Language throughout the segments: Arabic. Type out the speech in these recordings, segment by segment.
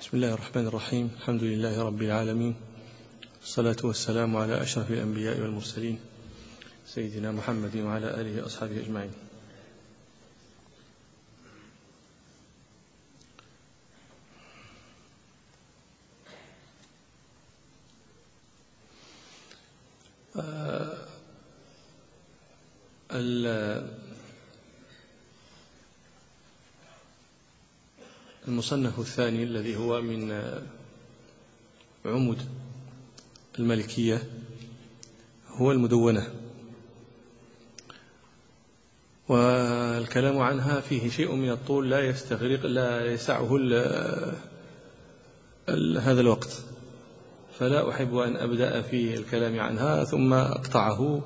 بسم الله الرحمن الرحيم. الحمد لله رب العالمين، والصلاة والسلام على أشرف الأنبياء والمرسلين سيدنا محمد وعلى آله وأصحابه أجمعين. المصنف الثاني الذي هو من عمود المالكية هو المدونة، والكلام عنها فيه شيء من الطول لا يسعه هذا الوقت، فلا أحب أن أبدأ في الكلام عنها ثم أقطعه.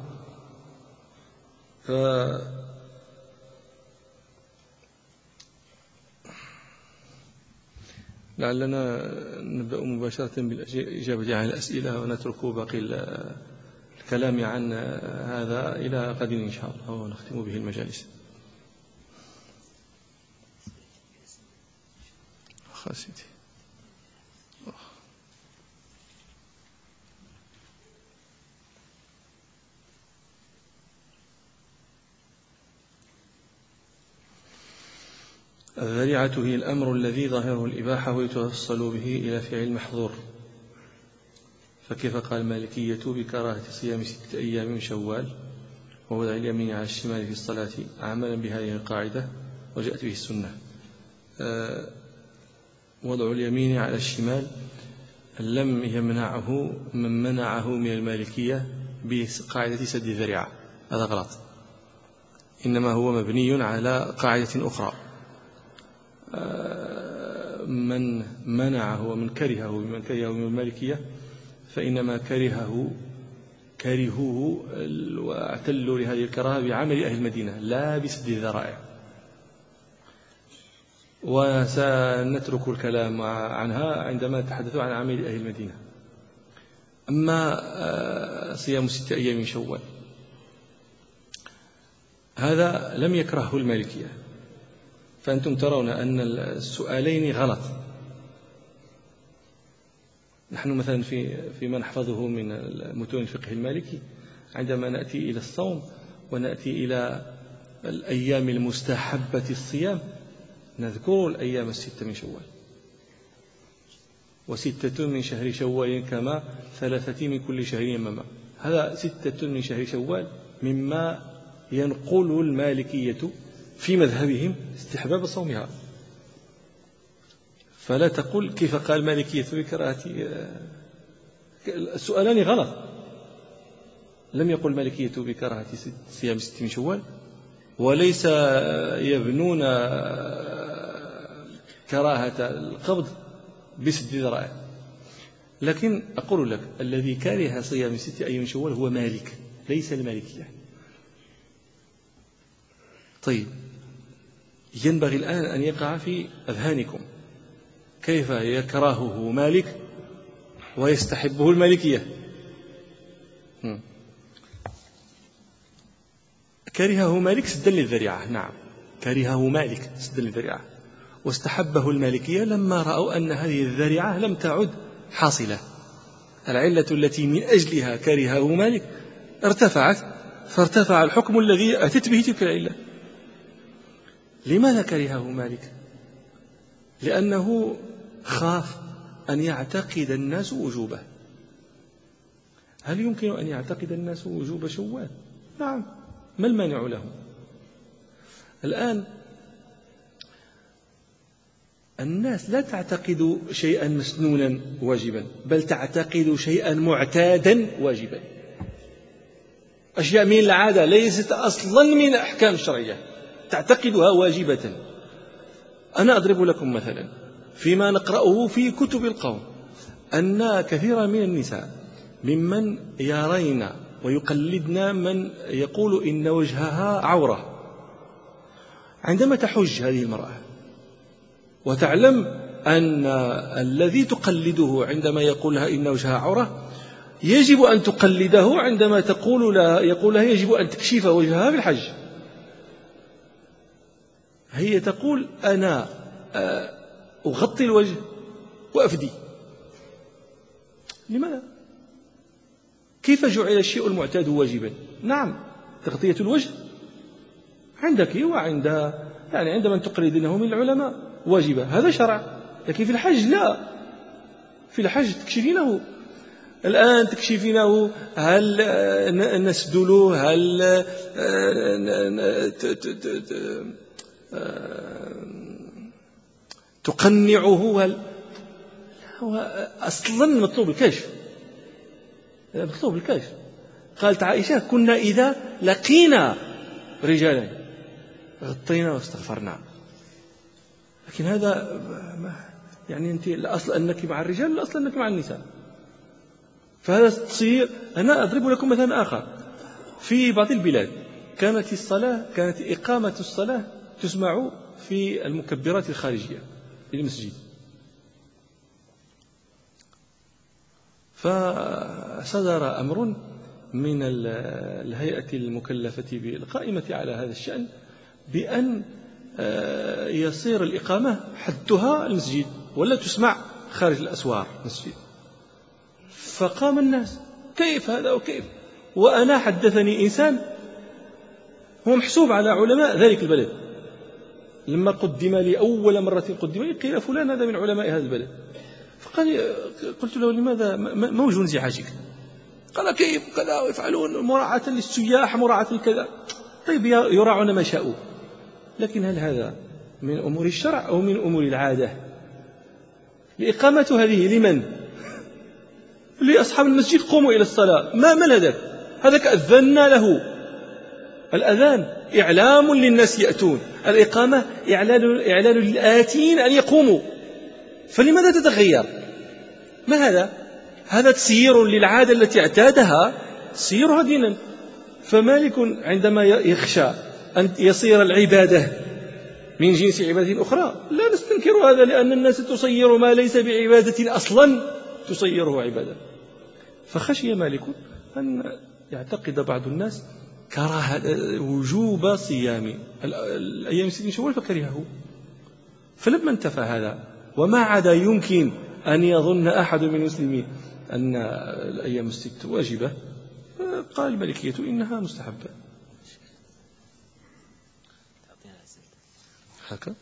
لعلنا نبدأ مباشرة بالإجابة عن الأسئلة ونترك باقي الكلام عن هذا إلى غد إن شاء الله، ونختم به المجالس. خاسيتي الذريعة هي الأمر الذي ظاهره الإباحة ويتوصل به إلى فعل المحظور، فكيف قال المالكية بكراهة صيام 6 أيام من شوال ووضع اليمين على الشمال في الصلاة عملا بهذه القاعدة، وجاءت به السنة. وضع اليمين على الشمال لم يمنعه من منعه من المالكية بقاعدة سد الذريعة، هذا غلط، إنما هو مبني على قاعدة أخرى. من منعه ومن كرهه من المالكية فإنما كرهوه واعتلوا لهذه الكراهة بعمل أهل المدينة لا بسد الذرائع، وسنترك الكلام عنها عندما نتحدث عن عمل أهل المدينة. أما صيام 6 أيام من شوال هذا لم يكرهه المالكية، فأنتم ترون أن السؤالين غلط. نحن مثلا فيما نحفظه من متون الفقه المالكي عندما نأتي إلى الصوم ونأتي إلى الأيام المستحبة الصيام نذكر الأيام 6 من شوال، 6 من شهر شوال كما 3 من كل شهر يمما. هذا 6 من شهر شوال مما ينقل المالكية في مذهبهم استحباب صومها، فلا تقول كيف قال المالكية بكراهة. السؤالان غلط، لم يقل المالكية بكراهة صيام 6 من شوال، وليس يبنون كراهة القبض بسد الذرائع. لكن أقول لك الذي كره صيام 6 أيام من شوال هو مالك، ليس المالكية. طيب، ينبغي الآن أن يقع في أذهانكم كيف يكرهه مالك ويستحبه المالكية. كرهه مالك سدا للذريعة، نعم كرهه مالك سدا للذريعة، واستحبه المالكية لما رأوا أن هذه الذريعة لم تعد حاصلة. العلة التي من أجلها كرهه مالك ارتفعت، فارتفع الحكم الذي أتت به تلك العلة. لماذا كرهه مالك؟ لأنه خاف أن يعتقد الناس وجوبه. هل يمكن أن يعتقد الناس وجوب شوال؟ نعم، ما المانع لهم؟ الآن الناس لا تعتقد شيئا مسنونا واجبا، بل تعتقد شيئا معتادا واجبا. أشياء من العادة ليست أصلا من الأحكام الشرعية تعتقدها واجبة. أنا أضرب لكم مثلا فيما نقرأه في كتب القوم أن كثيرا من النساء ممن يرين ويقلدن من يقول إن وجهها عورة، عندما تحج هذه المرأة وتعلم أن الذي تقلده عندما يقول لها إن وجهها عورة يجب أن تقلده عندما يقول لها يجب أن تكشف وجهها في الحج. هي تقول أنا أغطي الوجه وأفدي. لماذا؟ كيف جعل الشيء المعتاد واجبا؟ نعم، تغطية الوجه عندك وعند يعني عند من تقلدينه من العلماء واجبة، هذا شرع. لكن في الحج لا، في الحج تكشفينه. الآن تكشفينه، هل نسدله؟ هل تقنعه؟ هل هو أصلا مطلوب الكشف، مطلوب الكشف. قالت عائشة: كنا إذا لقينا رجالا غطينا واستغفرنا. لكن هذا يعني أنت الأصل أنك مع الرجال، الأصل أنك مع النساء. فهذا تصير. أنا أضرب لكم مثلا آخر. في بعض البلاد كانت إقامة الصلاة تسمع في المكبرات الخارجية للمسجد، فصدر أمر من الهيئة المكلفة القائمة على هذا الشأن بأن يصير الإقامة حدها المسجد ولا تسمع خارج الأسوار المسجد. فقام الناس: كيف هذا وكيف؟ وأنا حدثني إنسان هو محسوب على علماء ذلك البلد، لما قدم لي أول مرة قدم لي قيل فلان هذا من علماء هذا البلد. قلت له: لماذا ما وجه انزعاجك؟ قال: كيف كذا ويفعلون مراعاة للسياح، مراعاة كذا. طيب، يراعون ما شاءوا، لكن هل هذا من أمور الشرع أو من أمور العادة؟ الإقامة هذه لمن؟ لأصحاب المسجد، قوموا إلى الصلاة. ما الهدف؟ هذا أذنا له. الأذان إعلام للناس يأتون، الإقامة إعلان للآتين أن يقوموا. فلماذا تتغير؟ ما هذا تسيير للعادة التي اعتادها، تسييرها دينا. فمالك عندما يخشى أن يصير العبادة من جنس عبادة أخرى، لا نستنكر هذا، لأن الناس تصير ما ليس بعبادة أصلا تصيره عبادة. فخشي مالك أن يعتقد بعض الناس كراهة وجوب صيام الأيام 6 شوال فكرهه. فلما انتفى هذا وما عاد يمكن أن يظن أحد من المسلمين أن الأيام 6 واجبة، قال المالكية إنها مستحبة. هكذا.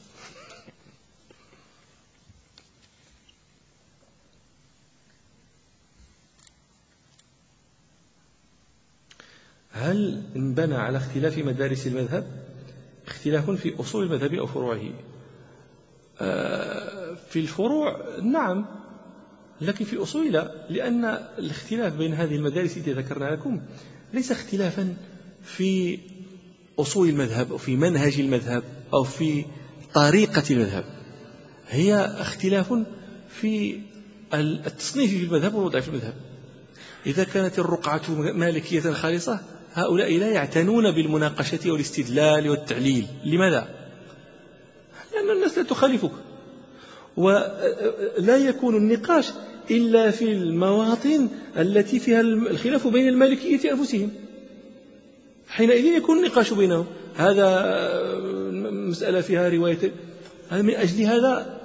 هل انبنى على اختلاف مدارس المذهب اختلاف في أصول المذهب أو فروعه؟ في الفروع نعم، لكن في الأصول لا، لأن الاختلاف بين هذه المدارس التي ذكرنا لكم ليس اختلافا في أصول المذهب أو في منهج المذهب أو في طريقة المذهب، هي اختلاف في التصنيف في المذهب والوضع في المذهب. إذا كانت الرقعة مالكية خالصة، هؤلاء لا يعتنون بالمناقشة والاستدلال والتعليل. لماذا؟ لأن الناس لا تخالفك، ولا يكون النقاش إلا في المواطن التي فيها الخلاف بين المالكية أنفسهم، حينئذ يكون النقاش بينهم. هذا مسألة فيها رواية، من أجل هذا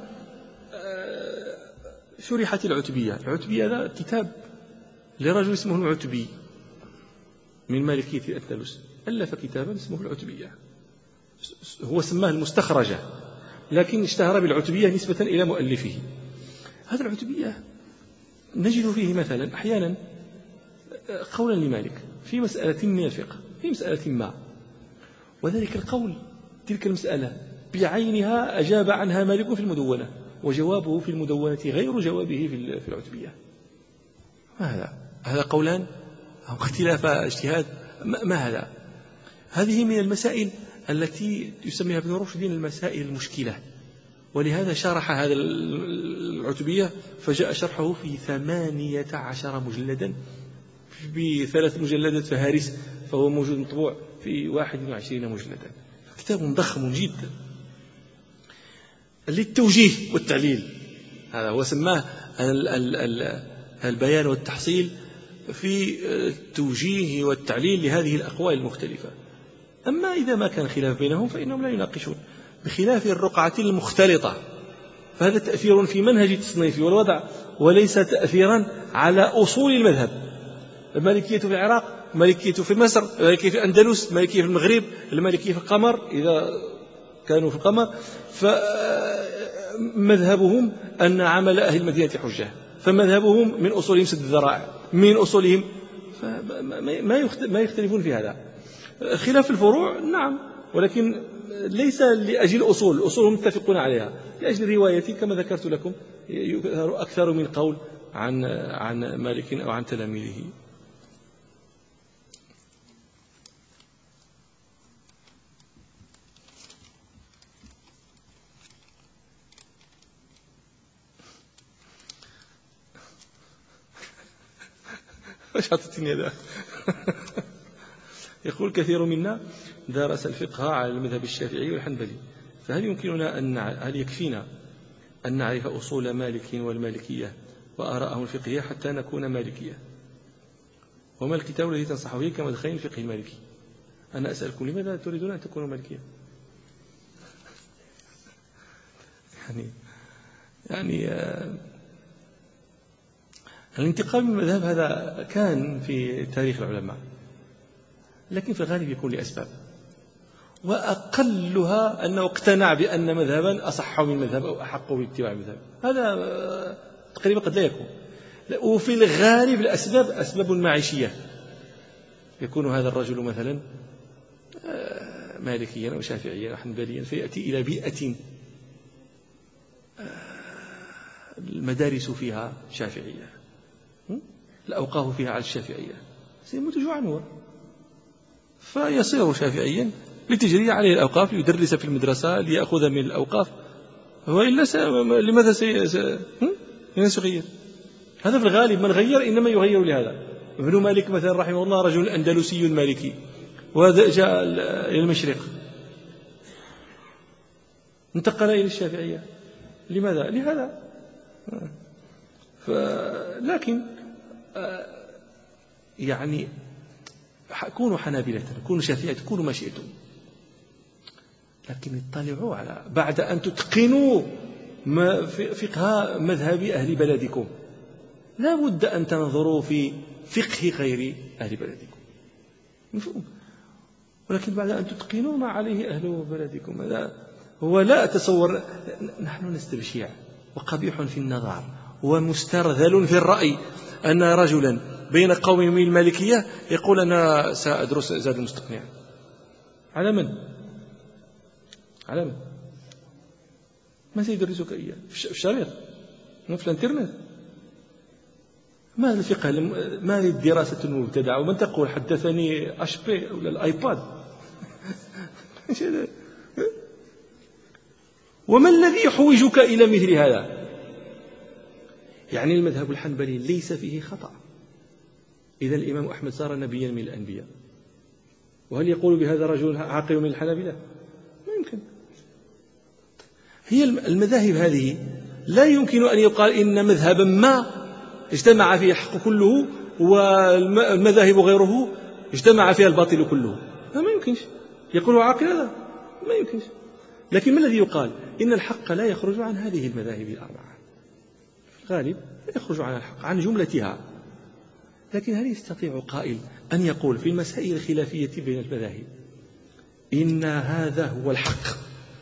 شرحت العتبية. العتبية هذا كتاب لرجل اسمه العتبي من مالكية الأندلس، ألف كتابا اسمه العتبية، هو سماه المستخرجة، لكن اشتهر بالعتبية نسبة إلى مؤلفه. هذا العتبية نجد فيه مثلا أحيانا قولا لمالك في مسألة من الفقه، في مسألة ما، وذلك القول تلك المسألة بعينها أجاب عنها مالك في المدونة، وجوابه في المدونة غير جوابه في العتبية. هذا قولان أو اختلاف اجتهاد. ما هذا؟ هذه من المسائل التي يسميها ابن رشد المسائل المشكلة، ولهذا شرح هذا العتبية، فجاء شرحه في 18 مجلدا ب3 مجلدات فهارس، فهو موجود مطبوع في 21 مجلدا، كتاب ضخم جدا للتوجيه والتعليل. هذا هو سماه البيان والتحصيل في التوجيه والتعليل لهذه الأقوال المختلفة. أما إذا ما كان خلاف بينهم فإنهم لا يناقشون، بخلاف الرقعة المختلطة، فهذا تأثير في منهج التصنيف والوضع وليس تأثيرا على أصول المذهب. المالكية في العراق، المالكية في مصر، المالكية في الأندلس، المالكية في المغرب، المالكية في القمر إذا كانوا في القمر، فمذهبهم أن عمل أهل المدينة حجة، فمذهبهم من أصولهم سد الذرائع، من أصولهم ما يختلفون في هذا. خلاف الفروع نعم، ولكن ليس لأجل الأصول، الأصول متفقون عليها، لأجل الرواية كما ذكرت لكم أكثر من قول عن مالك أو عن تلاميذه. ايش عطتني هذا؟ يقول كثير منا درس الفقه على المذهب الشافعي والحنبلي، فهل يمكننا هل يكفينا أن نعرف أصول مالك والمالكية وآراءهم الفقهية حتى نكون مالكية؟ وما الكتاب الذي تنصح به كمدخل الفقه المالكي؟ أنا أسألكم لماذا تريدون أن تكونوا مالكية؟ يعني الانتقال من المذهب هذا كان في تاريخ العلماء، لكن في الغالب يكون لأسباب، وأقلها أنه اقتنع بأن مذهبا أصح من مذهب أو أحق باتباع المذهب، هذا تقريبا قد لا يكون. وفي الغالب الأسباب أسباب معيشية، يكون هذا الرجل مثلا مالكيا أو شافعيا أو حنبليا، فيأتي إلى بيئة المدارس فيها شافعية، الأوقاف فيها على الشافعية، سيموت جوعا هو، فيصير شافعيا لتجري عليه الأوقاف، ليدرس في المدرسة، ليأخذ من الأوقاف، وإلا لماذا سيغير؟ هذا في الغالب من غير إنما يغير لهذا. ابن مالك مثلا رحمه الله رجل أندلسي مالكي، وهذا جاء إلى المشرق انتقل إلى الشافعية، لماذا؟ لهذا. لكن يعني كونوا حنابلة، كونوا شافعية، كونوا ما شئتم، لكن اطلعوا على بعد أن تتقنوا فقه مذهب أهل بلدكم، لا بد أن تنظروا في فقه غير أهل بلدكم، مفهوم؟ ولكن بعد أن تتقنوا ما عليه أهل بلدكم، هذا هو. لا أتصور، نحن نستبشع وقبيح في النظر ومسترذل في الرأي أن رجلا بين قوم من المالكية يقول أنا سأدرس زاد المستقنع. على من؟ على من؟ ما سيدرسك إياه؟ في الشريط، في الانترنت؟ ما الفقه؟ ما هذه الدراسة المبتدعة؟ ومن تقول حدثني أشبي ولا الآيباد؟ وما الذي يحوجك إلى مثل هذا؟ يعني المذهب الحنبلي ليس فيه خطأ، إذا الإمام أحمد صار نبيا من الأنبياء، وهل يقول بهذا رجل عاقل من الحنابلة؟ ما يمكن. هي المذاهب هذه لا يمكن أن يقال إن مذهبا ما اجتمع فيه الحق كله والمذاهب غيره اجتمع فيها الباطل كله، ما يمكنش. يقول عاقل هذا؟ ما يمكنش. لكن ما الذي يقال؟ إن الحق لا يخرج عن هذه المذاهب الأربعة، في الغالب لا يخرج عن الحق، عن جملتها. لكن هل يستطيع قائل أن يقول في المسائل الخلافية بين المذاهب إن هذا هو الحق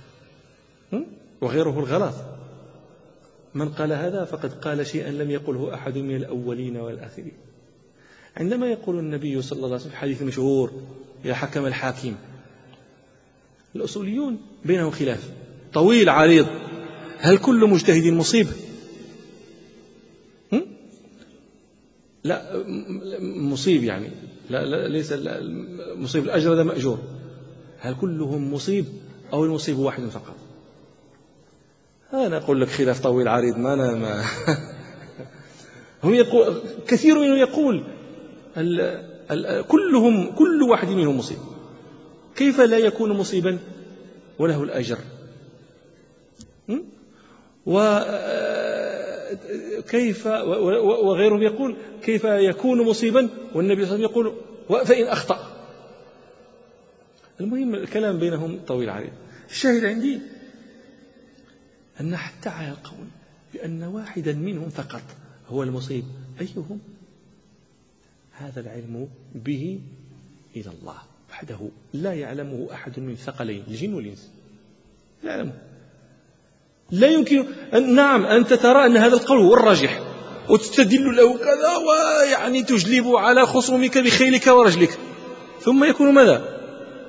وغيره الغلط؟ من قال هذا فقد قال شيئا لم يقله أحد من الأولين والآخرين. عندما يقول النبي صلى الله عليه وسلم في حديث مشهور يا حكم الحاكم، الأصوليون بينهم خلاف طويل عريض، هل كل مجتهد مصيب؟ لا مصيب يعني لا ليس مصيب الأجر هذا مأجور. هل كلهم مصيب أو المصيب واحد فقط؟ أنا أقول لك خلاف طويل عريض، ما هم يقول كثير منهم يقول كل واحد منهم مصيب، كيف لا يكون مصيبا وله الأجر؟ وكيف وغيرهم يقول كيف يكون مصيبا والنبي صلى الله عليه وسلم يقول فإن أخطأ. المهم الكلام بينهم طويل عريض. الشاهد عندي أن حتى على القول بأن واحدا منهم فقط هو المصيب، أيهم؟ هذا العلم به إلى الله وحده، لا يعلمه أحد من ثقلين الجن والإنس، لا يعلمه. لا يمكن نعم أنت ترى أن هذا القول هو الراجح وتستدل له كذا، ويعني تجلب على خصومك بخيلك ورجلك، ثم يكون ماذا؟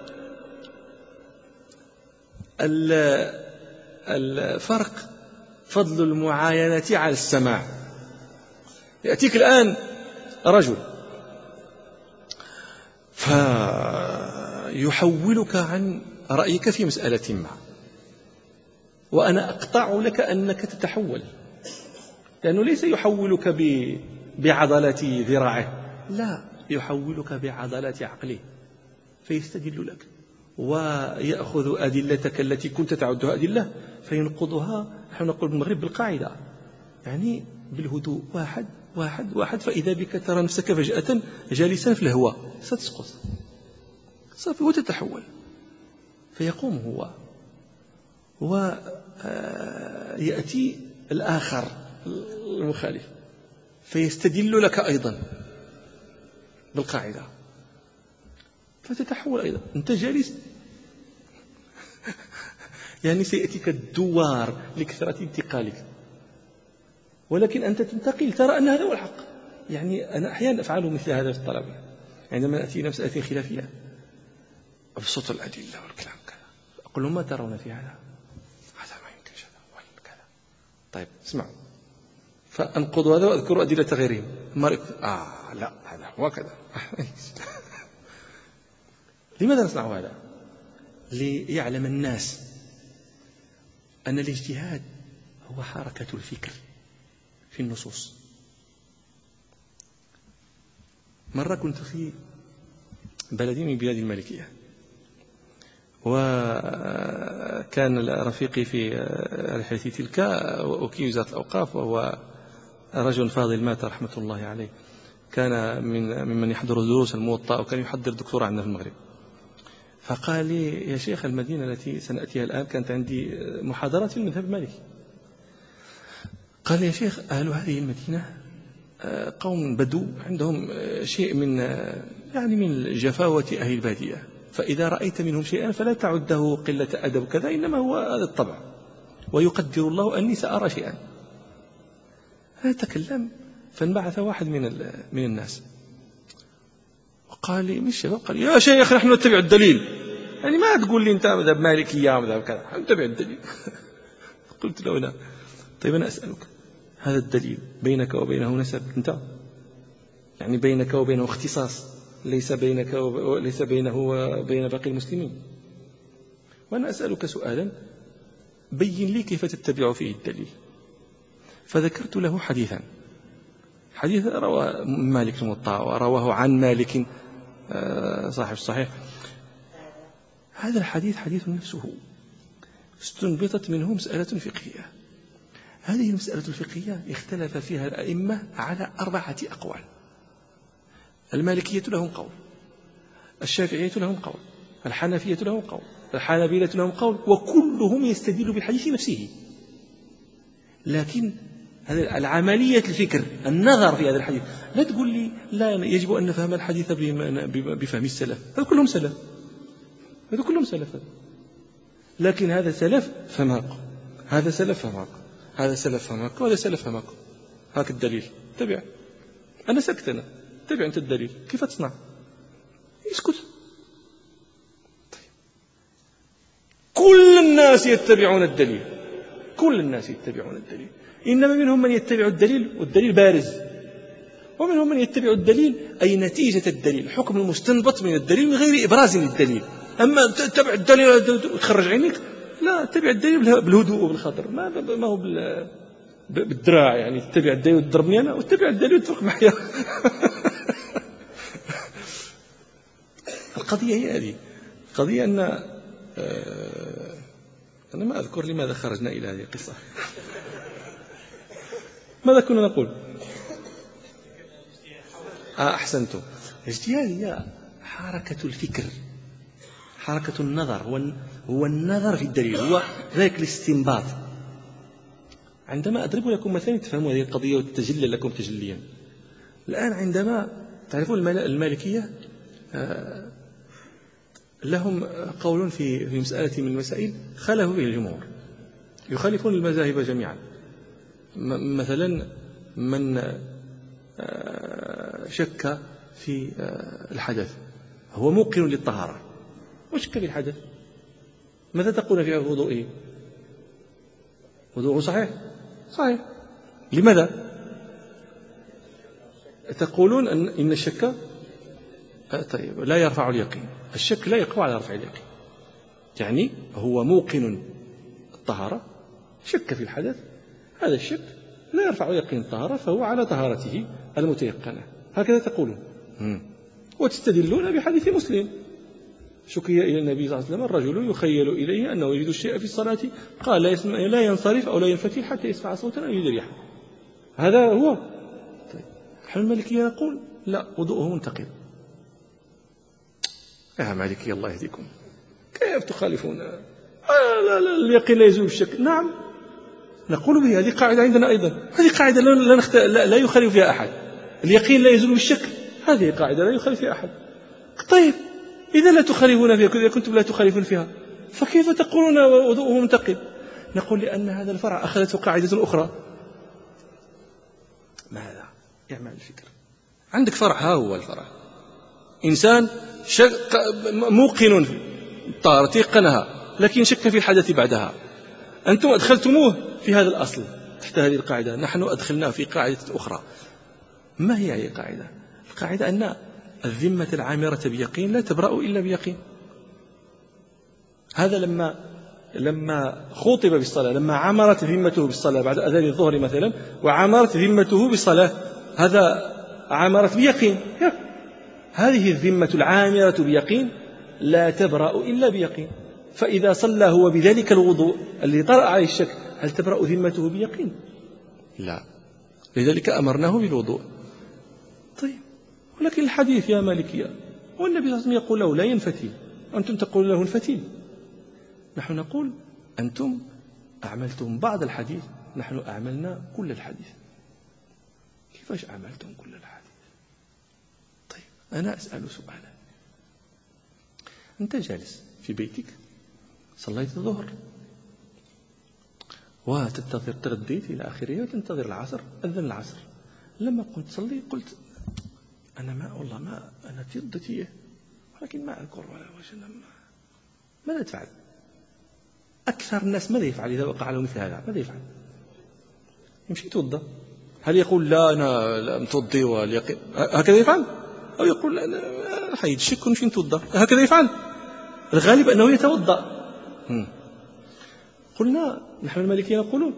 الفرق فضل المعاينة على السماع. يأتيك الآن رجل فيحولك عن رأيك في مسألة ما، وأنا أقطع لك أنك تتحول، لأنه ليس يحولك بعضلة ذراعه، لا، يحولك بعضلة عقله، فيستدل لك ويأخذ أدلتك التي كنت تعدها أدلة فينقضها. نحن نقول بالمغرب بالقاعدة، يعني بالهدوء، واحد واحد واحد، فإذا بك ترى نفسك فجأة جالسا في الهواء، ستسقط صافي وتتحول، فيقوم هو ويأتي الآخر المخالف فيستدل لك أيضا بالقاعدة، فتتحول أيضا، أنت جالس يعني سيأتيك الدوار لكثرة انتقالك، ولكن أنت تنتقل ترى أن هذا هو الحق. يعني أنا أحيانا أفعل مثل هذا في الطلبة، عندما أتي إلى مسألة خلافية أبسط الأدلة والكلام كذا، أقول لهم ما ترون في هذا؟ هذا ما يمكنش، هذا هو كذا. طيب اسمعوا، فأنقض هذا وأذكر أدلة غيرهم، لا هذا هو كذا. لماذا نصنع هذا؟ ليعلم الناس أن الاجتهاد هو حركة الفكر في النصوص. مرة كنت في بلد من بلاد المالكية، وكان رفيقي في رحلة تلك وكيل وزارة الأوقاف، وهو رجل فاضل مات رحمة الله عليه، كان ممن يحضر دروس الموطأ، وكان يحضر دكتوراه عندنا في المغرب. فقال لي يا شيخ المدينة التي سنأتيها الآن كانت عندي محاضرة في المذهب المالكي، قال لي يا شيخ أهل هذه المدينة قوم بدو عندهم شيء من يعني من جفاوة أهل البادية، فإذا رأيت منهم شيئا فلا تعده قلة أدب كذا، إنما هو هذا الطبع، ويقدر الله أني سأرى شيئا. هذا تكلم، فانبعث واحد من الناس وقال لي من الشباب، قال يا شيخ نحن نتبع الدليل، يعني ما تقول لي أنت مذهب مالكية مذهب كذا، نتبع الدليل. قلت له لا. طيب أنا أسألك، هذا الدليل بينك وبينه نسب أنت؟ يعني بينك وبينه اختصاص، ليس بينه وبين باقي المسلمين. وأنا أسألك سؤالا، بين لي كيف تتبع فيه الدليل. فذكرت له حديث رواه مالك الموطأ ورواه عن مالك صاحب الصحيح. هذا الحديث حديث نفسه استنبطت منه مسألة فقهية. هذه المسألة الفقهية اختلف فيها الأئمة على 4 أقوال. المالكية لهم قول، الشافعية لهم قول، الحنفية لهم قول، الحنابلة لهم قول، وكلهم يستدل بالحديث نفسه. لكن هذه العملية الفكر، النظر في هذا الحديث، لا تقول لي لا يجب أن نفهم الحديث بفهم السلف، هذا كلهم سلف، لكن هذا سلف فماك، هذا سلف فماك، هذا سلف فماك، وهذا سلف فماك. هاك الدليل، تبع. أنا سكت، أنا تبع أنت الدليل، كيف تصنع؟ اسكت. طيب. كل الناس يتبعون الدليل، إنما منهم من يتبع الدليل والدليل بارز، ومنهم من يتبع الدليل أي نتيجة الدليل، حكم المستنبط من الدليل من غير إبراز للدليل. أما تتبع الدليل وتخرج عينيك، لا، تتبع الدليل بالهدوء وبالخاطر، ما هو بالدراع، يعني تتبع الدليل وتضربني أنا، وتتبع الدليل وتفرق معي. القضية هي هذه، القضية أن أنا ما أذكر لماذا خرجنا إلى هذه القصة. ماذا كنا نقول؟ أحسنتم. الاجتهاد هي حركة الفكر، حركة النظر، هو النظر في الدليل، هو ذلك الاستنباط. عندما أضرب لكم مثلا تفهموا هذه القضية وتتجلى لكم تجليا. الآن عندما تعرفون المالكية لهم قول في مسألة من المسائل خالفوا به الجمهور، يخالفون المذاهب جميعا. مثلا من شك في الحدث هو موقن للطهارة وشك في الحدث، ماذا تقول في وضوئه؟ وضوءه صحيح؟ صحيح. لماذا؟ تقولون إن الشك طيب لا يرفع اليقين، الشك لا يقوى على رفع اليقين. يعني هو موقن الطهارة، شك في الحدث، هذا الشك لا يرفع يقين الطهارة، فهو على طهارته المتيقنة، هكذا تقولون. وتستدلون بحديث مسلم: شكي إلى النبي صلى الله عليه وسلم الرجل يخيل إليه أنه يجد الشيء في الصلاة، قال لا ينصرف أو لا ينفتح حتى يسمع صوتا أو يجد ريحا. هذا هو. طيب نحن المالكية نقول لا، وضوءه منتقض. يا مالكي الله يهديكم، كيف تخالفون؟ لا اليقين لا يزول بالشك. نعم نقول به، هذه قاعدة عندنا أيضا، هذه قاعدة لا يخالف فيها أحد. اليقين لا يزول بالشك، هذه قاعدة لا يخالف فيها أحد. طيب إذا لا تخالفون فيها، إذا كنتم لا تخالفون فيها، فكيف تقولون وضوءه منتقض؟ نقول لأن هذا الفرع أخذته قاعدة أخرى. ماذا؟ اعمل الفكر. عندك فرع، ها هو الفرع. إنسان موقن طهارة يقنها، لكن شك في الحدث بعدها. أنتم أدخلتموه في هذا الأصل تحت هذه القاعدة، نحن أدخلناه في قاعدة أخرى. ما هي هذه القاعدة؟ القاعدة أن الذمة العامرة بيقين لا تبرأ إلا بيقين. هذا لما خطب بالصلاة، لما عمرت ذمته بالصلاة بعد أذان الظهر مثلا، وعمرت ذمته بالصلاة، هذا عمرت بيقين. هذه الذمة العامرة بيقين لا تبرأ إلا بيقين. فإذا صلى هو بذلك الوضوء الذي طرأ عليه الشك، هل تبرأ ذمته بيقين؟ لا، لذلك أمرناه بالوضوء. طيب ولكن الحديث يا مالكية، والنبي صلى الله عليه وسلم يقول له لا ينفتي، أنتم تقول له انفتي. نحن نقول أنتم أعملتم بعض الحديث، نحن أعملنا كل الحديث. كيفاش أعملتم كل الحديث؟ طيب أنا أسأل سؤالا. أنت جالس في بيتك، صليت الظهر وتنتظر، تغديت إلى آخره وتنتظر العصر، أذن العصر. لما قمت تصلي قلت أنا والله ما أنا تيضتي، ولكن ما أذكر ولا وجه. ماذا تفعل؟ أكثر الناس ماذا يفعل إذا وقع له مثل هذا؟ ماذا يفعل؟ يمشي يتوضا. هل يقول لا أنا لا متوضي واليقين هكذا يفعل؟ أو يقول أنا حيد الشك ونمشي نتوضا، هكذا يفعل؟ الغالب أنه يتوضا. قلنا نحن المالكية نقولون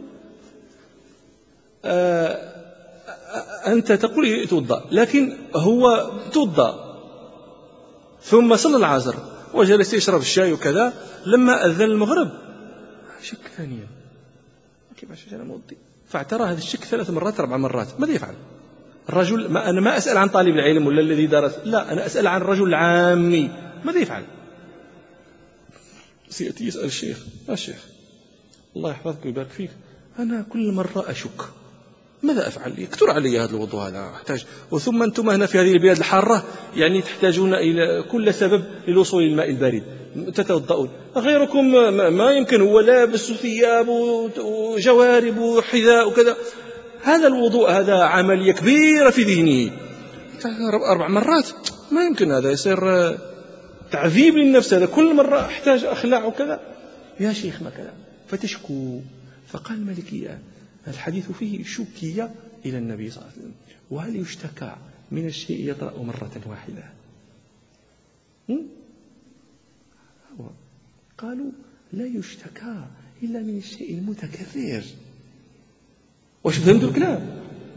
أنت تقول يتوضا، لكن هو توضا ثم صلى العصر وجلس يشرب الشاي وكذا، لما أذن المغرب شك ثانيا، كيفاش أنا موضي؟ فاعترى هذا الشك 3 مرات 4 مرات. ماذا يفعل الرجل؟ أنا ما أسأل عن طالب العلم ولا الذي درس، لا، أنا أسأل عن الرجل العامي. ماذا يفعل؟ سيأتي يسأل الشيخ: يا شيخ الله يحفظك ويبارك فيك، أنا كل مرة أشك، ماذا أفعل؟ يكثر علي هذا الوضوء، هذا أحتاج، وثم أنتم هنا في هذه البلاد الحارة يعني تحتاجون إلى كل سبب للوصول إلى الماء البارد، تتوضؤون. غيركم ما يمكن، هو لابس ثياب وجوارب وحذاء وكذا. هذا الوضوء هذا عملية كبيرة في ذهنه، 4 مرات ما يمكن، هذا يصير تعذيب للنفس، هذا كل مرة أحتاج أخلع وكذا. يا شيخ ما كذا، فتشكو. فقال المالكية الحديث فيه شكية إلى النبي صلى الله عليه وسلم، وهل يشتكى من الشيء يطرأ مرة واحدة؟ قالوا لا يشتكى إلا من الشيء المتكرر. وش فهمتوا الكلام؟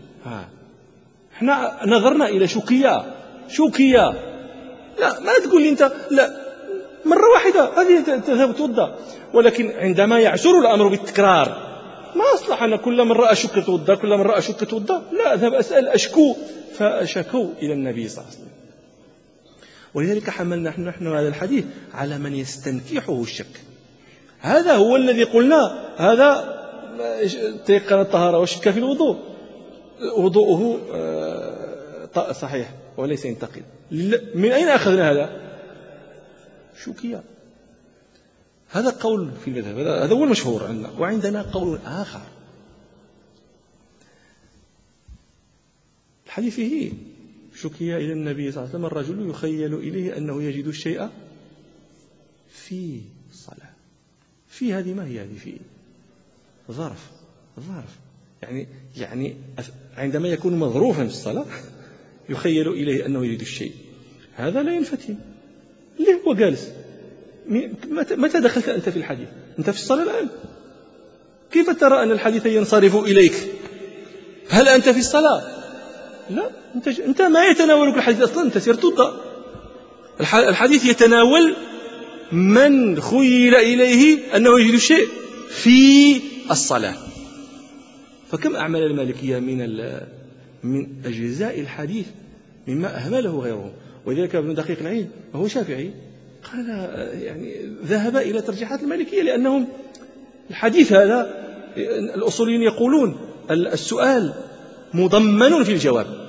احنا نظرنا إلى شكية. لا، ما تقول لي أنت لا مرة واحدة هذه تذهب توضأ، ولكن عندما يعسر الأمر بالتكرار، ما أصلح أنا كل مرة أشك توضأ، كل مرة أشك توضأ، لا، أذهب أسأل أشكو، فأشكوا إلى النبي صلى الله عليه وسلم. ولذلك حملنا نحن هذا الحديث على من يستنكحه الشك. هذا هو الذي قلنا، هذا تيقن الطهارة وشك في الوضوء وضوءه صحيح وليس ينتقد. من أين أخذنا هذا؟ شوكية. هذا قول في المذهب، هذا هو المشهور عندنا. وعندنا قول آخر، الحديث فيه شكي إلى النبي صلى الله عليه وسلم الرجل يخيل إليه أنه يجد الشيء في الصلاة. في هذه ما هي هذه؟ في ظرف يعني عندما يكون مظروفا في الصلاة يخيل إليه أنه يجد الشيء، هذا لا ينفتن. ليه هو جالس؟ متى دخلت أنت في الحديث؟ أنت في الصلاة الآن، كيف ترى أن الحديث ينصرف إليك؟ هل أنت في الصلاة؟ لا، أنت ما يتناولك الحديث أصلا، أنت سير توضأ. الحديث يتناول من خيل إليه أنه يجد الشيء في الصلاة. فكم أعمل المالكية من أجزاء الحديث مما أهمله غيره. ولذلك ابن دقيق العيد وهو شافعي قال يعني ذهب إلى ترجيحات المالكية، لأنهم الحديث هذا الأصوليين يقولون السؤال مضمن في الجواب.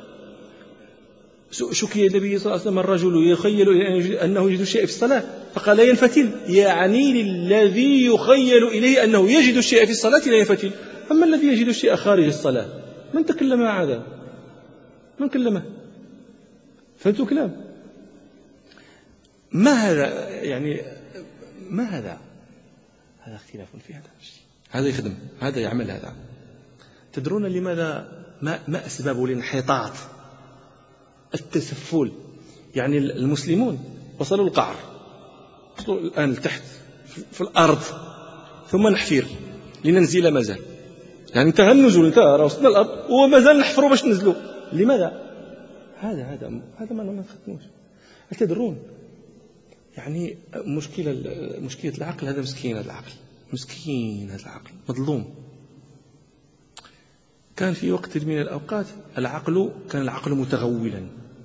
شكي النبي صلى الله عليه وسلم الرجل يخيل أنه يجد الشيء في الصلاة فقال لا ينفتل، يعني للذي يخيل إليه أنه يجد الشيء في الصلاة لا ينفتل. أما الذي يجد الشيء خارج الصلاة من تكلم هذا؟ من كلمه؟ فهمتوا كلام؟ ما هذا يعني؟ ما هذا اختلاف في هذا يخدم، هذا يعمل هذا. تدرون لماذا ما أسباب الانحطاط التسفل؟ يعني المسلمون وصلوا القعر، وصلوا الآن لتحت في الأرض، ثم نحفر لننزل مازال. يعني انتهى النزول، انتهى، وصلنا الأرض وما زال نحفروا باش ننزلوا. لماذا؟ هذا ما نخدموش. تدرون يعني مشكلة العقل هذا مسكين، هذا العقل مظلوم. كان في وقت من الأوقات كان العقل متغولا،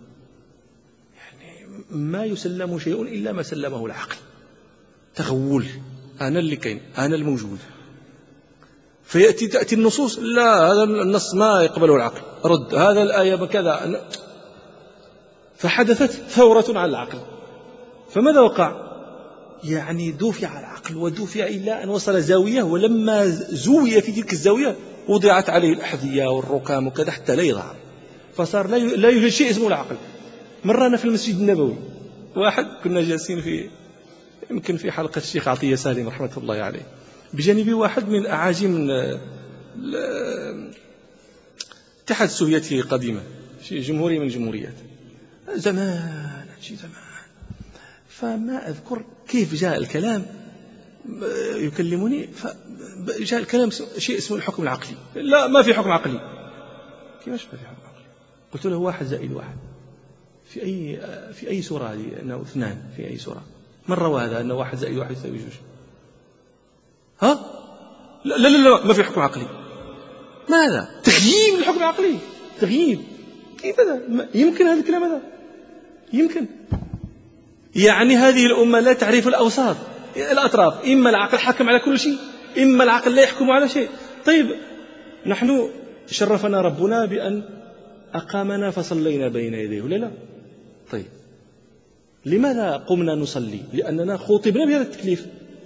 يعني ما يسلم شيء إلا ما سلمه العقل. تغول، أنا اللي كاين، أنا الموجود. تأتي النصوص، لا، هذا النص ما يقبله العقل، رد هذا الآية بكذا. فحدثت ثورة على العقل. فماذا وقع؟ يعني دفع العقل ودفع إلى أن وصل زاوية، ولما زوي في تلك الزاوية وضعت عليه الأحذية والركام وكذا حتى لا يظهر، فصار لا يوجد شيء اسمه العقل. مرة أنا في المسجد النبوي، واحد كنا جالسين يمكن في حلقة الشيخ عطية سالم رحمة الله عليه، بجانبي واحد من أعاجم الاتحاد السوفيتي قديما، شيء جمهورية من الجمهوريات، زمان. فما أذكر كيف جاء الكلام يكلمني، فجاء الكلام شيء اسمه الحكم العقلي. لا، ما في حكم عقلي. كيفاش ما في حكم عقلي؟ قلت له 1 زائد 1 في أي سورة هذه؟ أنه 2 في أي سورة؟ من روى هذا أنه 1 زائد 1 يساوي 2؟ ها؟ لا ما في حكم عقلي. ماذا؟ تغييب الحكم العقلي، تغييب. كيف هذا؟ يمكن هذا الكلام؟ هذا يمكن؟ يعني هذه الأمة لا تعرف الأوساط، الأطراف. إما العقل حكم على كل شيء، إما العقل لا يحكم على شيء. طيب، نحن شرفنا ربنا بأن أقامنا فصلينا بين يديه، لا. طيب، لماذا قمنا نصلي؟ لأننا خطبنا بهذا التكليف.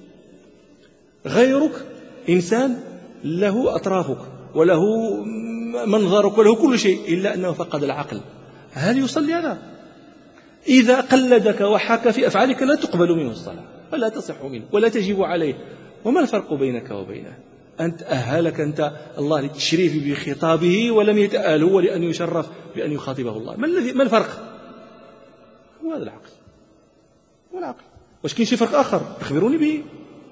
غيرك إنسان له أطرافك وله منظرك وله كل شيء، إلا أنه فقد العقل. هل يصلي هذا؟ إذا قلدك وحكى في أفعالك لا تقبل منه الصلاة ولا تصح منه ولا تجب عليه. وما الفرق بينك وبينه؟ أنت أهلك الله للتشريف بخطابه، ولم يتأهل هو لأن يشرف بأن يخاطبه الله. ما الفرق؟ هو هذا العقل. واش كاين شي فرق آخر؟ أخبروني به.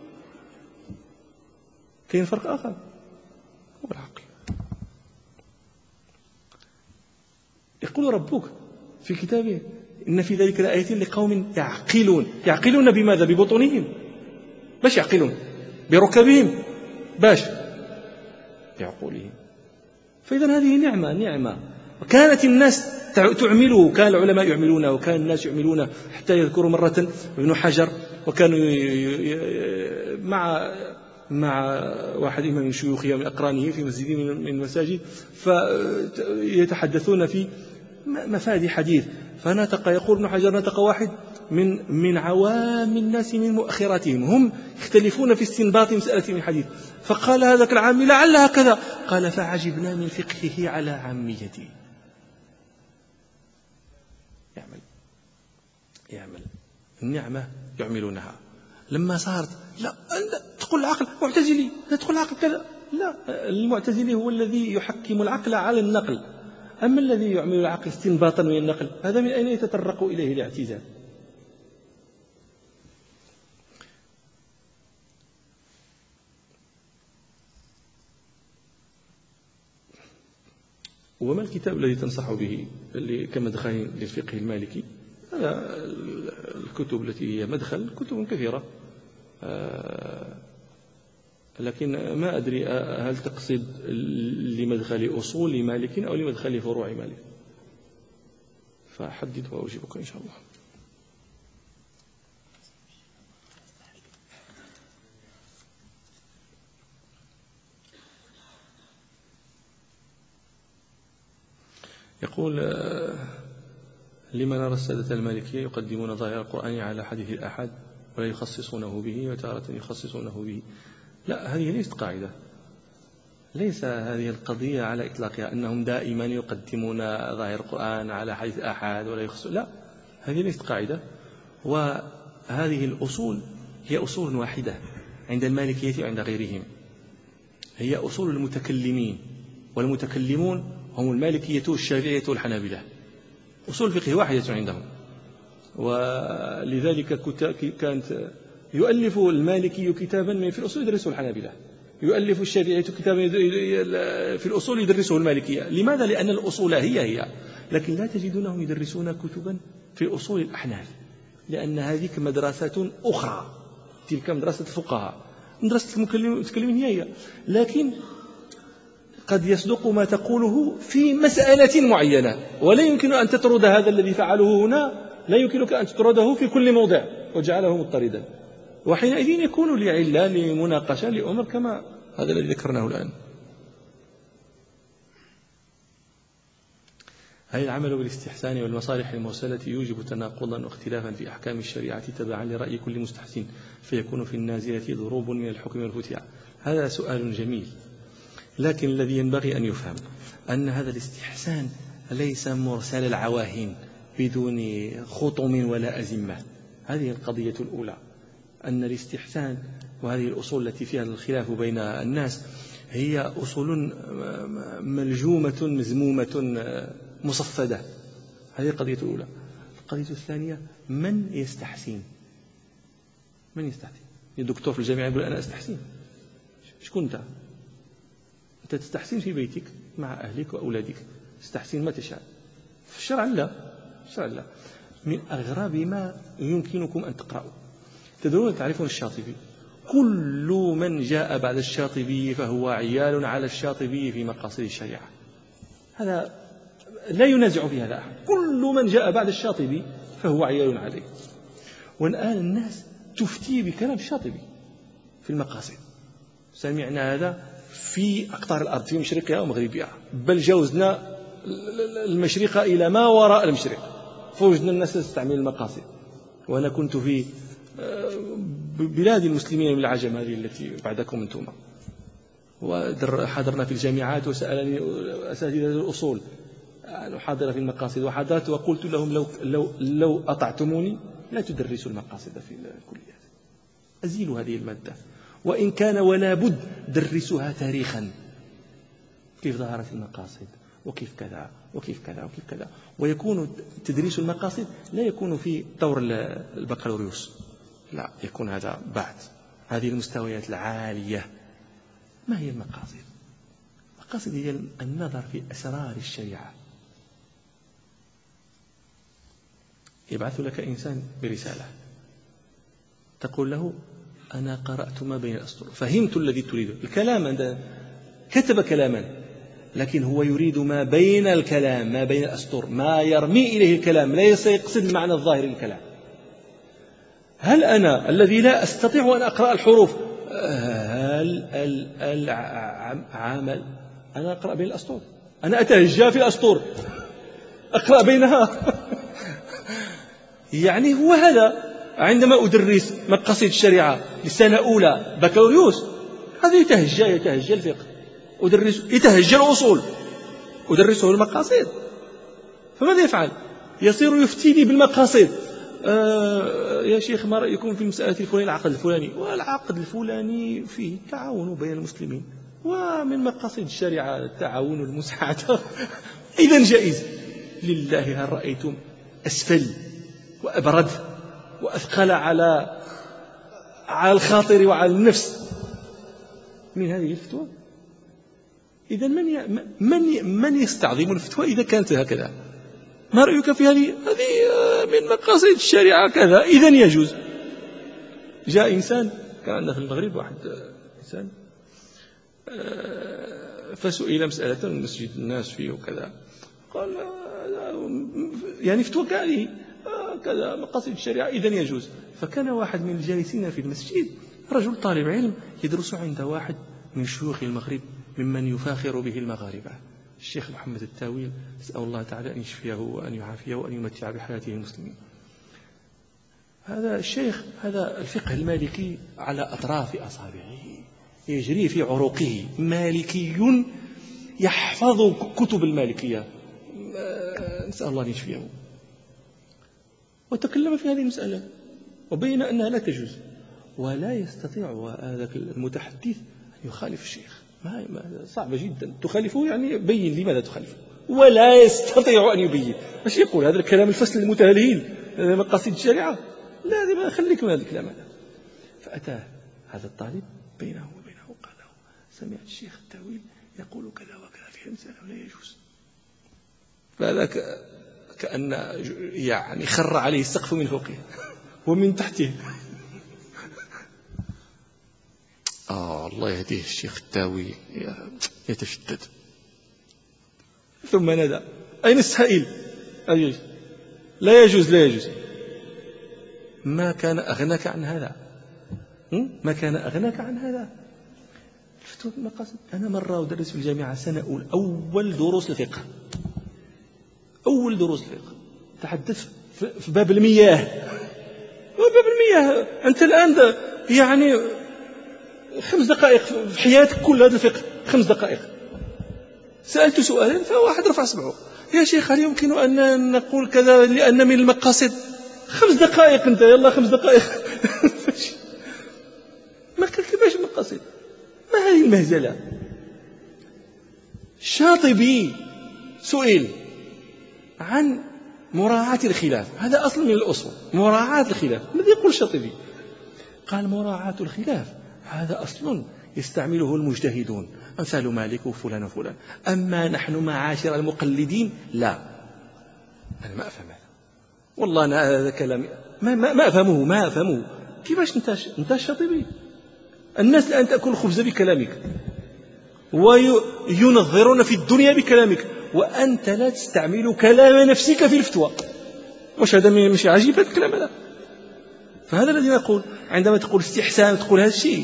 كاين فرق آخر؟ هو العقل. يقول ربك في كتابه إن في ذلك لآيات لقوم يعقلون بماذا؟ ببطونهم. باش يعقلون؟ بركبهم. باش؟ بعقولهم. فإذا هذه نعمة. وكانت الناس تعمله، كان العلماء يعملونه، وكان الناس يعملونه، حتى يذكروا مرة ابن حجر، وكانوا مع مع واحد من شيوخه من أقرانه في مسجد من المساجد، فيتحدثون في مفاد حديث، فنطق، يقول ابن حجر نطق واحد من عوام الناس من مؤخراتهم، هم يختلفون في استنباط مسألة من حديث، فقال هذاك العامي لعلها كذا، قال فعجبنا من فقهه على عاميته. يعمل النعمة يعملونها. لما صارت لا تقول العقل معتزلي، لا تقول العقل كذا، لا، المعتزلي هو الذي يحكم العقل على النقل، أما الذي يعمل العقل استنباطا من النقل هذا من أين يتطرق إليه الاعتزال؟ وما الكتاب الذي تنصح به كمدخل للفقه المالكي؟ هذا الكتب التي هي مدخل كتب كثيرة، لكن ما أدري هل تقصد لمدخل أصول مالك أو لمدخل فروع مالك، فحدد وأجيبك إن شاء الله. يقول لما نرى السادة المالكية يقدمون ظاهر القرآن على حديث الأحد ولا يخصصونه به وتارة يخصصونه به؟ لا، هذه ليست قاعدة، ليس هذه القضية على إطلاقها أنهم دائما يقدمون ظاهر القرآن على حديث الأحد ولا يخصصون، لا، هذه ليست قاعدة. وهذه الأصول هي أصول واحدة عند المالكية وعند غيرهم، هي أصول المتكلمين، والمتكلمون هم المالكية والشافعية والحنابلة، أصول الفقه واحدة عندهم. ولذلك كانت يؤلف المالكي كتابا في الأصول يدرسه الحنابلة، يؤلف الشافعية كتابا في الأصول يدرسه المالكية. لماذا؟ لأن الأصول هي، لكن لا تجدونهم يدرسون كتبا في أصول الأحناف، لأن هذه مدرسة أخرى، تلك مدرسة الفقهاء، مدرسة المتكلمين هي، لكن قد يصدق ما تقوله في مسألة معينة، ولا يمكن أن تطرد هذا الذي فعله هنا، لا يمكنك أن تطرده في كل موضع وجعله مضطردا، وحينئذ يكون لعلة لمناقشة لأمر كما هذا الذي ذكرناه الآن. هل العمل بالاستحسان والمصالح المرسلة يوجب تناقضا واختلافا في أحكام الشريعة تبعا لرأي كل مستحسن فيكون في النازلة ضروب من الحكم والفتيع؟ هذا سؤال جميل، لكن الذي ينبغي أن يفهم أن هذا الاستحسان ليس مرسل العواهن بدون خطم ولا أزمة. هذه القضية الأولى، أن الاستحسان وهذه الأصول التي فيها الخلاف بين الناس هي أصول ملجومة مزمومة مصفدة. هذه القضية الأولى. القضية الثانية، من يستحسن؟ من يستحسن؟ الدكتور في الجامعة يقول أنا أستحسن. شكون أنت؟ أنت تستحسن في بيتك مع أهلك وأولادك، تستحسن ما تشاء. في الشرع لا، الشرع لا. من أغرب ما يمكنكم أن تقرأوا، تدرون تعرفون الشاطبي، كل من جاء بعد الشاطبي فهو عيال على الشاطبي في مقاصد الشريعة، هذا لا ينازع في هذا أحد، كل من جاء بعد الشاطبي فهو عيال عليه. والآن الناس تفتي بكلام الشاطبي في المقاصد، سمعنا هذا في أقطار الأرض في مشرقها ومغربها، بل جوزنا المشرق إلى ما وراء المشرق فوجدنا الناس تستعمل المقاصد. وأنا كنت في بلاد المسلمين من العجم هذه التي بعدكم أنتم، وحضرنا في الجامعات وسألني أساتذة الأصول أن أحاضر في المقاصد، وحضرت وقلت لهم لو أطعتموني لا تدرسوا المقاصد في الكليات، أزيلوا هذه المادة، وإن كان ولا بد درسوها تاريخا، كيف ظهرت المقاصد وكيف كذا وكيف كذا وكيف كذا. ويكون تدريس المقاصد لا يكون في طور البكالوريوس، لا، يكون هذا بعد هذه المستويات العالية. ما هي المقاصد؟ المقاصد هي النظر في أسرار الشريعة. يبعث لك إنسان برسالة تقول له أنا قرأت ما بين الأسطر، فهمت الذي تريده، الكلام كتب كلاما، لكن هو يريد ما بين الكلام، ما بين الأسطر، ما يرمي إليه الكلام، لا يقصد المعنى الظاهر للكلام. هل أنا الذي لا أستطيع أن أقرأ الحروف، هل العمل. أنا أقرأ بين الأسطور، أنا أتهجى في الأسطور، أقرأ بينها. يعني هو هذا. عندما أدرس مقاصد الشريعة لسنة أولى بكالوريوس، هذا يتهجى الفقه، يتهجى الأصول، أدرسه المقاصد. فماذا يفعل؟ يصير يفتيني بالمقاصد. يا شيخ ما رأيكم في المسألة الفلانية، العقد الفلاني؟ والعقد الفلاني فيه التعاون بين المسلمين، ومن مقاصد الشريعة التعاون والمساعدة. إذن جائز. لله هل رأيتم أسفل وأبرد وأثقل على الخاطر وعلى النفس من هذه الفتوى؟ إذن من يستعظم الفتوى إذا كانت هكذا؟ ما رأيك في هذه من مقاصد الشريعة كذا، إذن يجوز. جاء إنسان كان عندنا في المغرب، واحد إنسان فسئل مسألة من مسجد الناس فيه وكذا، قال يعني فتوى كهذه كذا مقاصد الشريعة إذن يجوز. فكان واحد من الجالسين في المسجد رجل طالب علم يدرس عند واحد من شيوخ المغرب ممن يفاخر به المغاربة، الشيخ محمد التاويل، نسأل الله تعالى أن يشفيه وأن يعافيه وأن يمتع بحياته المسلمين. هذا الشيخ، هذا الفقه المالكي على أطراف أصابعه، يجري في عروقه، مالكي يحفظ كتب المالكية، نسأل الله أن يشفيه. وتكلم في هذه المسألة وبين أنها لا تجوز، ولا يستطيع هذا المتحدث أن يخالف الشيخ. صعب جدا تخالفه، يعني بين لماذا تخالفه، ولا يستطيع أن يبين. مش يقول هذا الكلام الفصل المتهالهين مقاصد الشريعة، لازم خليك من هذا الكلام هذا. فأتاه هذا الطالب بينه وبينه قال له: سمعت الشيخ التاويل يقول كذا وكذا في المسألة ولا يجوز. فهذا كأن يعني خر عليه السقف من فوقه ومن تحته. الله يهديه الشيخ التاويل يتشدد. ثم نادى: أين السائل؟ لا يجوز لا يجوز. ما كان أغناك عن هذا؟ ما كان أغناك عن هذا؟ الفتوى بالمقاصد. أنا مرة أدرس في الجامعة سنة أولى، أول دروس الفقه، تحدث في باب المياه. باب المياه أنت الآن يعني 5 دقائق في حياتك كل هذا الفقه، 5 دقائق. سألت سؤالا فواحد رفع صبعه: يا شيخ هل يمكن أن نقول كذا لأن من المقاصد؟ 5 دقائق أنت، يلا 5 دقائق. ما كيفاش المقاصد؟ ما هذه المهزلة؟ الشاطبي سئل عن مراعاة الخلاف، هذا أصل من الأصول، مراعاة الخلاف. ماذا يقول الشاطبي؟ قال: مراعاة الخلاف هذا أصل يستعمله المجتهدون أمثال مالك وفلان وفلان، أما نحن معاشر المقلدين لا. أنا ما أفهم هذا، والله أنا هذا كلامي ما أفهمه. كيفاش أنت الشاطبي؟ الناس الآن تأكل الخبز بكلامك وينظرون في الدنيا بكلامك، وأنت لا تستعمل كلام نفسك في الفتوى. مش هذا مش عجيب هذا الكلام هذا؟ فهذا الذي نقول عندما تقول استحسان، تقول هذا الشيء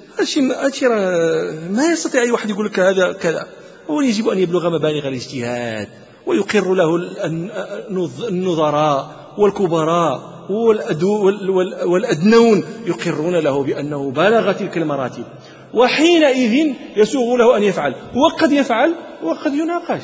ما يستطيع أي واحد يقول لك هذا كذا. هو يجب أن يبلغ مبالغ الاجتهاد، ويقر له النظراء والكبراء والأدنون يقرون له بأنه بلغ تلك المراتب، وحينئذ يسوغ له أن يفعل، وقد يفعل وقد يناقش.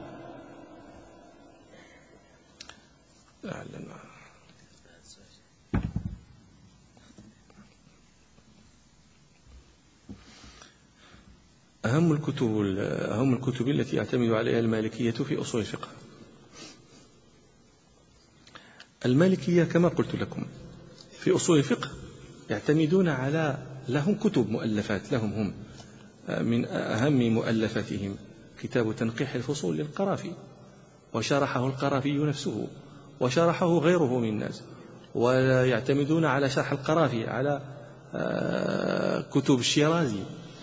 أهم الكتب التي يعتمد عليها المالكية في أصول الفقه. المالكية كما قلت لكم في أصول الفقه يعتمدون على لهم كتب مؤلفات لهم هم. من أهم مؤلفاتهم كتاب تنقيح الفصول للقرافي، وشرحه القرافي نفسه وشرحه غيره من الناس. ويعتمدون على شرح القرافي على كتب الشيرازي.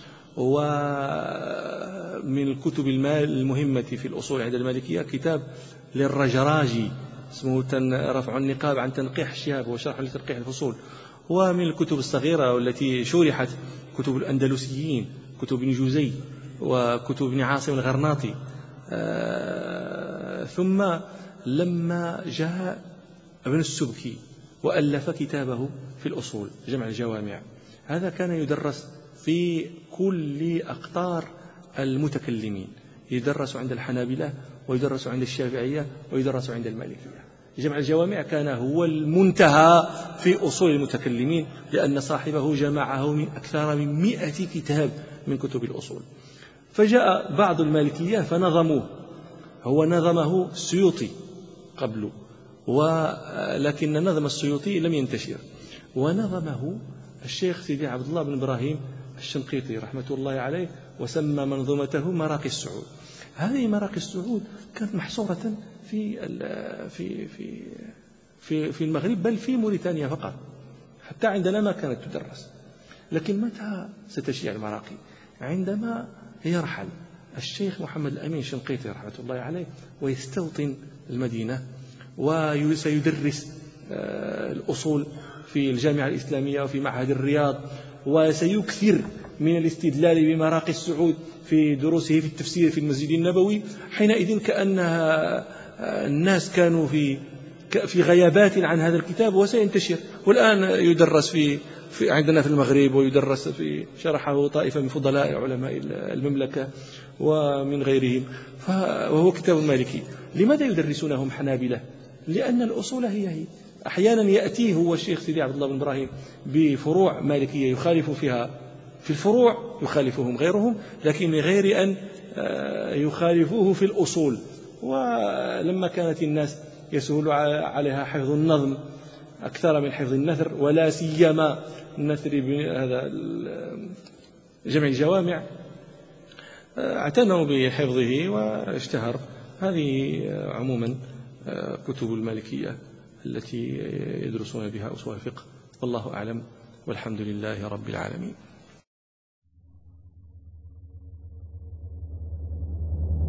ومن الكتب المهمة في الأصول عند المالكية كتاب للرجراجي اسمه رفع النقاب عن تنقيح الشهاب وشرح لتنقيح الفصول. ومن الكتب الصغيرة والتي شرحت كتب الأندلسيين، كتب ابن جوزي وكتب ابن عاصم الغرناطي. ثم لما جاء ابن السبكي وألف كتابه في الأصول جمع الجوامع، هذا كان يدرس في كل أقطار المتكلمين، يدرس عند الحنابلة ويدرس عند الشافعية ويدرس عند المالكية. جمع الجوامع كان هو المنتهى في أصول المتكلمين، لأن صاحبه جمعه من أكثر من 100 كتاب من كتب الأصول. فجاء بعض المالكية فنظموه، هو نظمه السيوطي قبله، ولكن نظم السيوطي لم ينتشر، ونظمه الشيخ سيدي عبد الله بن إبراهيم الشنقيطي رحمة الله عليه، وسمى منظومته مراقي السعود. هذه مراقي السعود كانت محصورة في المغرب، بل في موريتانيا فقط، حتى عندنا ما كانت تدرس. لكن متى ستشيع المراقي؟ عندما يرحل الشيخ محمد الأمين الشنقيطي رحمة الله عليه ويستوطن المدينة، وسيدرس الأصول في الجامعة الإسلامية وفي معهد الرياض، وسيكثر من الاستدلال بمراقي السعود في دروسه في التفسير في المسجد النبوي. حينئذ كأن الناس كانوا في غيابات عن هذا الكتاب، وسينتشر. والآن يدرس في عندنا في المغرب، ويدرس في شرحه طائفة من فضلاء علماء المملكة ومن غيرهم، وهو كتاب مالكي. لماذا يدرسونهم حنابلة؟ لأن الأصول هي أحيانا يأتيه هو الشيخ سيدي عبد الله بن إبراهيم بفروع مالكية يخالف فيها، في الفروع يخالفهم غيرهم، لكن من غير أن يخالفوه في الأصول. ولما كانت الناس يسهل عليها حفظ النظم أكثر من حفظ النثر، ولا سيما النثر بهذا جمع الجوامع، اعتنوا بحفظه واشتهر. هذه عموما كتب المالكية التي يدرسون بها أصول الفقه، والله أعلم، والحمد لله رب العالمين.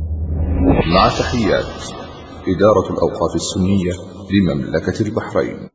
مع تحيات إدارة الأوقاف السنية لمملكة البحرين.